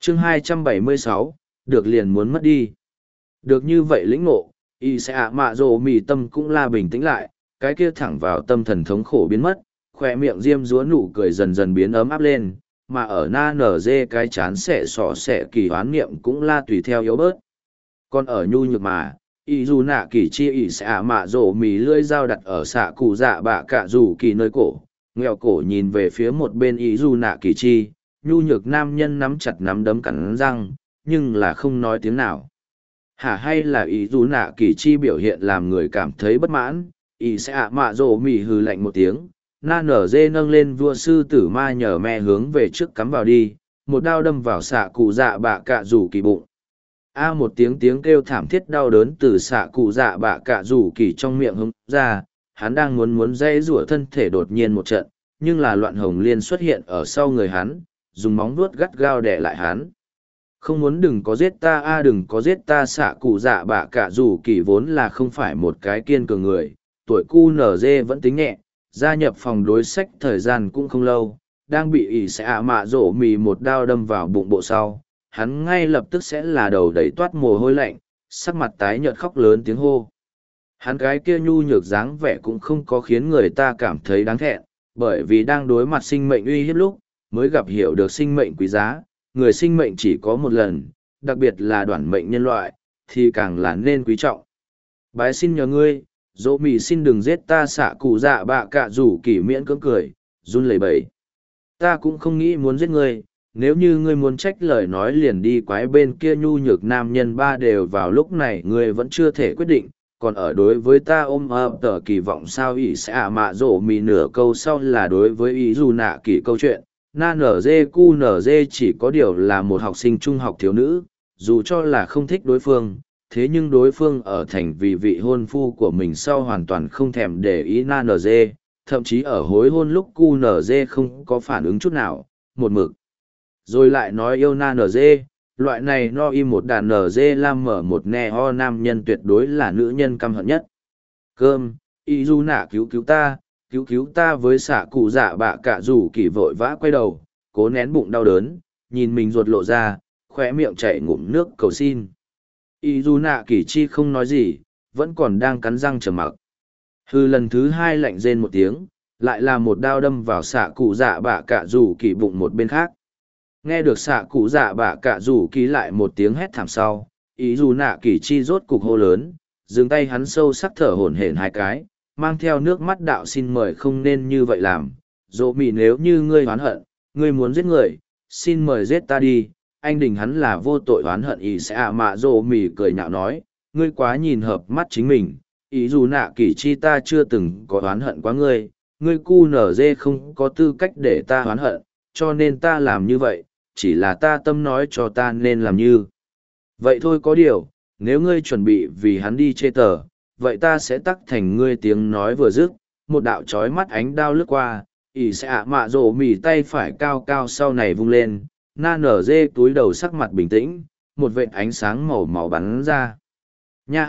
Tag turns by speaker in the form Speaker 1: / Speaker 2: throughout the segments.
Speaker 1: chương 276, được liền muốn mất đi. Được như vậy lĩnh ngộ, y sẽ ạ mạ rồ mì tâm cũng la bình tĩnh lại, cái kia thẳng vào tâm thần thống khổ biến mất, khoe miệng diêm dúa nụ cười dần dần biến ấm áp lên, mà ở na nở dê cái chán xẻ sọ xẻ kỳ hoán niệm cũng la tùy theo yếu bớt. Còn ở nhu nhược mà, y dù nạ kỳ chi y sẽ ạ mạ rồ mì lưỡi dao đặt ở xạ cụ dạ bạ cả dù kỳ nơi cổ, nghèo cổ nhìn về phía một bên y dù nạ kỳ chi, nhu nhược nam nhân nắm chặt nắm đấm cắn răng, nhưng là không nói tiếng nào. Hả, hay là ý dù nạ kỳ chi biểu hiện làm người cảm thấy bất mãn, ý sẽ ạ mạ rồ mỉ hừ lạnh một tiếng, na nở dê nâng lên vua sư tử ma nhờ me hướng về trước cắm vào đi, một đao đâm vào xạ cụ dạ bạ cạ rủ kỳ bụng. Một tiếng kêu thảm thiết đau đớn từ xạ cụ dạ bạ cạ rủ kỳ trong miệng hứng ra, hắn đang muốn dây rủa thân thể đột nhiên một trận, nhưng là loạn hồng liên xuất hiện ở sau người hắn, dùng móng vuốt gắt gao đè lại hắn. Không muốn đừng có giết ta, đừng có giết ta. Xạ cụ dạ bạ cả dù kỳ vốn là không phải một cái kiên cường người, tuổi cu nở dê vẫn tính nhẹ, gia nhập phòng đối sách thời gian cũng không lâu, đang bị ỷ sẽ ạ mạ rổ mì một đao đâm vào bụng bộ sau, hắn ngay lập tức sẽ là đầu đầy toát mồ hôi lạnh, sắc mặt tái nhợt khóc lớn tiếng hô. Hắn cái kia nhu nhược dáng vẻ cũng không có khiến người ta cảm thấy đáng thẹn, bởi vì đang đối mặt sinh mệnh uy hiếp lúc, mới gặp hiểu được sinh mệnh quý giá. Người sinh mệnh chỉ có một lần, đặc biệt là đoản mệnh nhân loại, thì càng là nên quý trọng. Bái xin nhờ ngươi, dỗ mì xin đừng giết ta. Xạ cụ dạ bạ cạ rủ kỳ miễn cưỡng cười, run lẩy bẩy. Ta cũng không nghĩ muốn giết ngươi, nếu như ngươi muốn trách lời nói liền đi quái bên kia. Nhu nhược nam nhân ba đều vào lúc này ngươi vẫn chưa thể quyết định, còn ở đối với ta ôm ấp tờ kỳ vọng sao. Ỷ sẽ ạ mạ rỗ mì nửa câu sau là đối với ý dù nạ kỳ câu chuyện. Na nở dê cu nở dê chỉ có điều là một học sinh trung học thiếu nữ, dù cho là không thích đối phương, thế nhưng đối phương ở thành vì vị hôn phu của mình sau hoàn toàn không thèm để ý na nở dê, thậm chí ở hối hôn lúc cu nở dê không có phản ứng chút nào, một mực. Rồi lại nói yêu na nở dê, loại này no im một đàn nở dê lam mở một nè ho nam nhân tuyệt đối là nữ nhân căm hận nhất. Cơm, y du nạ cứu ta với xạ cụ dạ bạ cả rủ kỳ vội vã quay đầu, cố nén bụng đau đớn, nhìn mình ruột lộ ra, khóe miệng chảy ngụm nước cầu xin. Y du nạ kỳ chi không nói gì, vẫn còn đang cắn răng trầm mặc. Hư lần thứ hai lạnh rên một tiếng, lại là một đao đâm vào xạ cụ dạ bạ cả rủ kỳ bụng một bên khác. Nghe được xạ cụ dạ bạ cả rủ kỳ lại một tiếng hét thảm sau, Y du nạ kỳ chi rốt cục hô lớn, dừng tay hắn sâu sắc thở hổn hển hai cái, mang theo nước mắt đạo xin mời không nên như vậy làm. Dỗ mì, nếu như ngươi oán hận, ngươi muốn giết người, xin mời giết ta đi. Anh đình hắn là vô tội oán hận. Ý sẽ ạ mạ dỗ mì cười nhạo nói, ngươi quá nhìn hợp mắt chính mình. Ý dù nạ kỳ chi ta chưa từng có oán hận quá ngươi, ngươi cu nở dê không có tư cách để ta oán hận, cho nên ta làm như vậy, chỉ là ta tâm nói cho ta nên làm như vậy thôi. Có điều, nếu ngươi chuẩn bị vì hắn đi chê tờ, vậy ta sẽ tắc thành ngươi. Tiếng nói vừa dứt, một đạo trói mắt ánh đao lướt qua, ỷ sẽ ạ mạ rổ mì tay phải cao cao sau này vung lên, na nở dê túi đầu sắc mặt bình tĩnh, một vệt ánh sáng màu màu bắn ra. Nha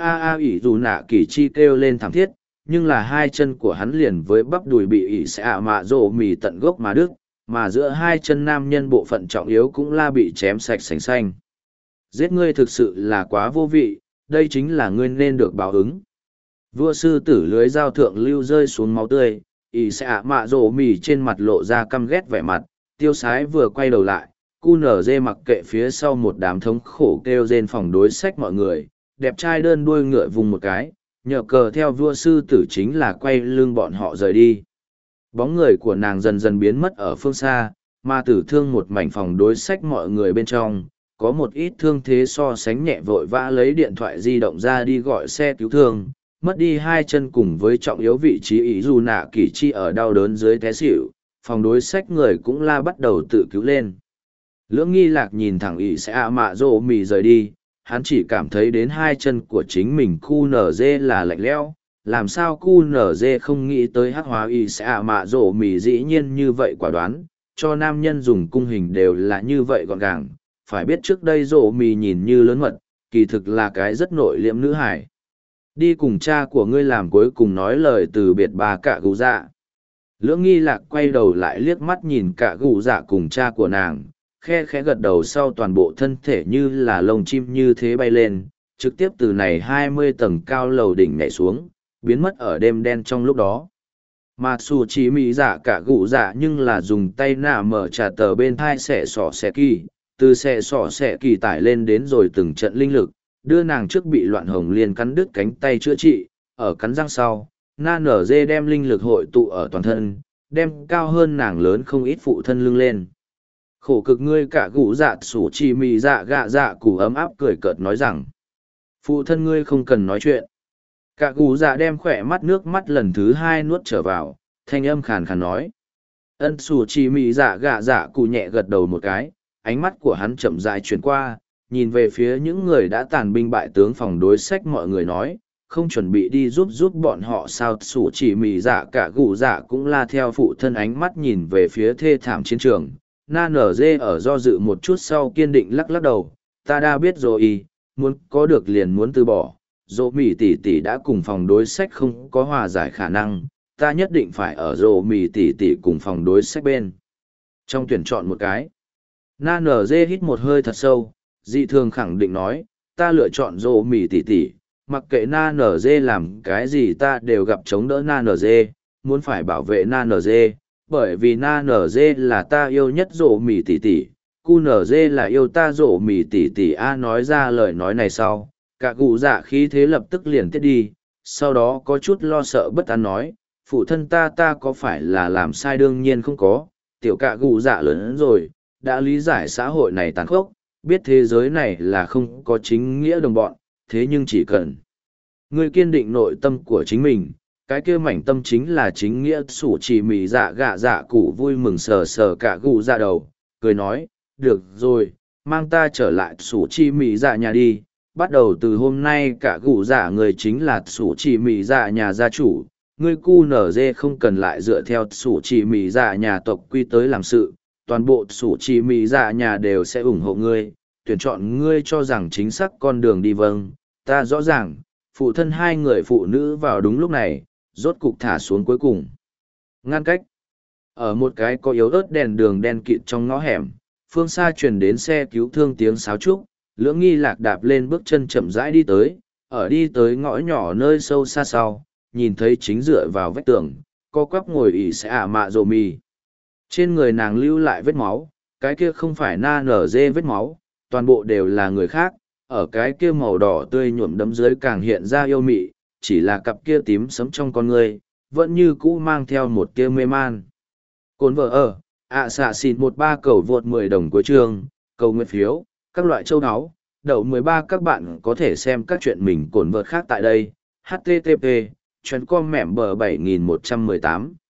Speaker 1: ỷ dù nạ kỳ chi kêu lên thảm thiết, nhưng là hai chân của hắn liền với bắp đùi bị ỷ sẽ ạ mạ rổ mì tận gốc mà đứt, mà giữa hai chân nam nhân bộ phận trọng yếu cũng la bị chém sạch sành xanh. Giết ngươi thực sự là quá vô vị, đây chính là ngươi nên được báo ứng. Vua sư tử lưới dao thượng lưu rơi xuống máu tươi, ỷ sẽ ạ mạ rổ mì trên mặt lộ ra căm ghét vẻ mặt, tiêu sái vừa quay đầu lại, cu nở dê mặc kệ phía sau một đám thống khổ kêu rên phòng đối sách mọi người, đẹp trai đơn đuôi ngựa vùng một cái, nhờ cờ theo vua sư tử chính là quay lưng bọn họ rời đi. Bóng người của nàng dần dần biến mất ở phương xa, mà tử thương một mảnh phòng đối sách mọi người bên trong, có một ít thương thế so sánh nhẹ vội vã lấy điện thoại di động ra đi gọi xe cứu thương, mất đi hai chân cùng với trọng yếu vị trí ý dù nạ kỳ chi ở đau đớn dưới té xỉu, phòng đối sách người cũng la bắt đầu tự cứu lên. Lưỡng nghi lạc nhìn thẳng ỷ sẽ ạ mạ rỗ mì rời đi, hắn chỉ cảm thấy đến hai chân của chính mình cu nở dê là lạnh lẽo, làm sao cu nở dê không nghĩ tới hắc hóa ỷ sẽ ạ mạ rỗ mì dĩ nhiên như vậy quả đoán, cho nam nhân dùng cung hình đều là như vậy gọn gàng. Phải biết trước đây rỗ mì nhìn như lớn mật, kỳ thực là cái rất nội liễm nữ hải. Đi cùng cha của ngươi làm cuối cùng nói lời từ biệt bà cả gù dạ. Lưỡng nghi lạc quay đầu lại liếc mắt nhìn cả gù dạ cùng cha của nàng, khe khẽ gật đầu sau toàn bộ thân thể như là lông chim như thế bay lên, trực tiếp từ này 20 tầng cao lầu đỉnh nhảy xuống, biến mất ở đêm đen trong lúc đó. Mà xù chỉ mỹ dạ cả gụ dạ nhưng là dùng tay nạ mở trà tờ bên thai xẻ sỏ xẻ kỳ, từ xẻ sỏ xẻ kỳ tải lên đến rồi từng trận linh lực, đưa nàng trước bị loạn hồng liên cắn đứt cánh tay chữa trị, ở cắn răng sau, na nở dê đem linh lực hội tụ ở toàn thân, đem cao hơn nàng lớn không ít phụ thân lưng lên. Khổ cực ngươi cả gụ dạ xù chỉ mỹ dạ gạ dạ củ ấm áp cười cợt nói rằng, phụ thân ngươi không cần nói chuyện. Cả gù dạ đem khỏe mắt nước mắt lần thứ hai nuốt trở vào, thanh âm khàn khàn nói. Ân xù chỉ mị dạ gạ dạ cụ nhẹ gật đầu một cái, ánh mắt của hắn chậm rãi chuyển qua, nhìn về phía những người đã tàn binh bại tướng phòng đối sách mọi người nói, không chuẩn bị đi giúp bọn họ sao. Xù chỉ mị dạ cả gù dạ cũng la theo phụ thân ánh mắt nhìn về phía thê thảm chiến trường. Na nở dê ở do dự một chút sau kiên định lắc lắc đầu, ta đã biết rồi, muốn có được liền muốn từ bỏ. Dỗ mì tỷ tỷ đã cùng phòng đối sách không có hòa giải khả năng, ta nhất định phải ở dỗ mì tỷ tỷ cùng phòng đối sách bên. Trong tuyển chọn một cái, na nở dê hít một hơi thật sâu, dị thường khẳng định nói, ta lựa chọn dỗ mì tỷ tỷ, mặc kệ na nở dê làm cái gì ta đều gặp chống đỡ na nở dê, muốn phải bảo vệ na nở dê, bởi vì na nở dê là ta yêu nhất dỗ mì tỷ tỷ, cu nở dê là yêu ta dỗ mì tỷ tỷ. A nói ra lời nói này sau. Cả cụ dạ khí thế lập tức liền tiết đi, sau đó có chút lo sợ bất an nói, phụ thân ta có phải là làm sai? Đương nhiên không có, tiểu cả cụ dạ lớn rồi, đã lý giải xã hội này tàn khốc, biết thế giới này là không có chính nghĩa đồng bọn, thế nhưng chỉ cần ngươi kiên định nội tâm của chính mình, cái kia mảnh tâm chính là chính nghĩa. Sủ chỉ mì dạ gạ dạ cụ vui mừng sờ sờ cả cụ dạ đầu, cười nói, được rồi, mang ta trở lại sủ chi mì dạ nhà đi. Bắt đầu từ hôm nay cả gù dạ người chính là sủ chỉ mì dạ nhà gia chủ, ngươi cu nở dê không cần lại dựa theo sủ chỉ mì dạ nhà tộc quy tới làm sự, toàn bộ sủ chỉ mì dạ nhà đều sẽ ủng hộ ngươi, tuyển chọn ngươi cho rằng chính xác con đường đi. Vâng, ta rõ ràng. Phụ thân hai người phụ nữ vào đúng lúc này, rốt cục thả xuống cuối cùng. Ngăn cách. Ở một cái có yếu ớt đèn đường đen kịt trong ngõ hẻm, phương xa truyền đến xe cứu thương tiếng sáo trúc. Lưỡng nghi lạc đạp lên bước chân chậm rãi đi tới, ở đi tới ngõ nhỏ nơi sâu xa sau, nhìn thấy chính dựa vào vách tường, co quắp ngồi ỉ sẽ ả mạ rồ mì. Trên người nàng lưu lại vết máu, cái kia không phải na nở dê vết máu, toàn bộ đều là người khác, ở cái kia màu đỏ tươi nhuộm đấm dưới càng hiện ra yêu mị, chỉ là cặp kia tím sấm trong con người, vẫn như cũ mang theo một tia mê man. Cồn vợ ở, xạ xịt 13 cầu vượt 10 đồng cuối chương, cầu nguyện phiếu. Các loại châu áo, đậu 13 các bạn có thể xem các chuyện mình cồn vợt khác tại đây. http://com mẻm bờ 7118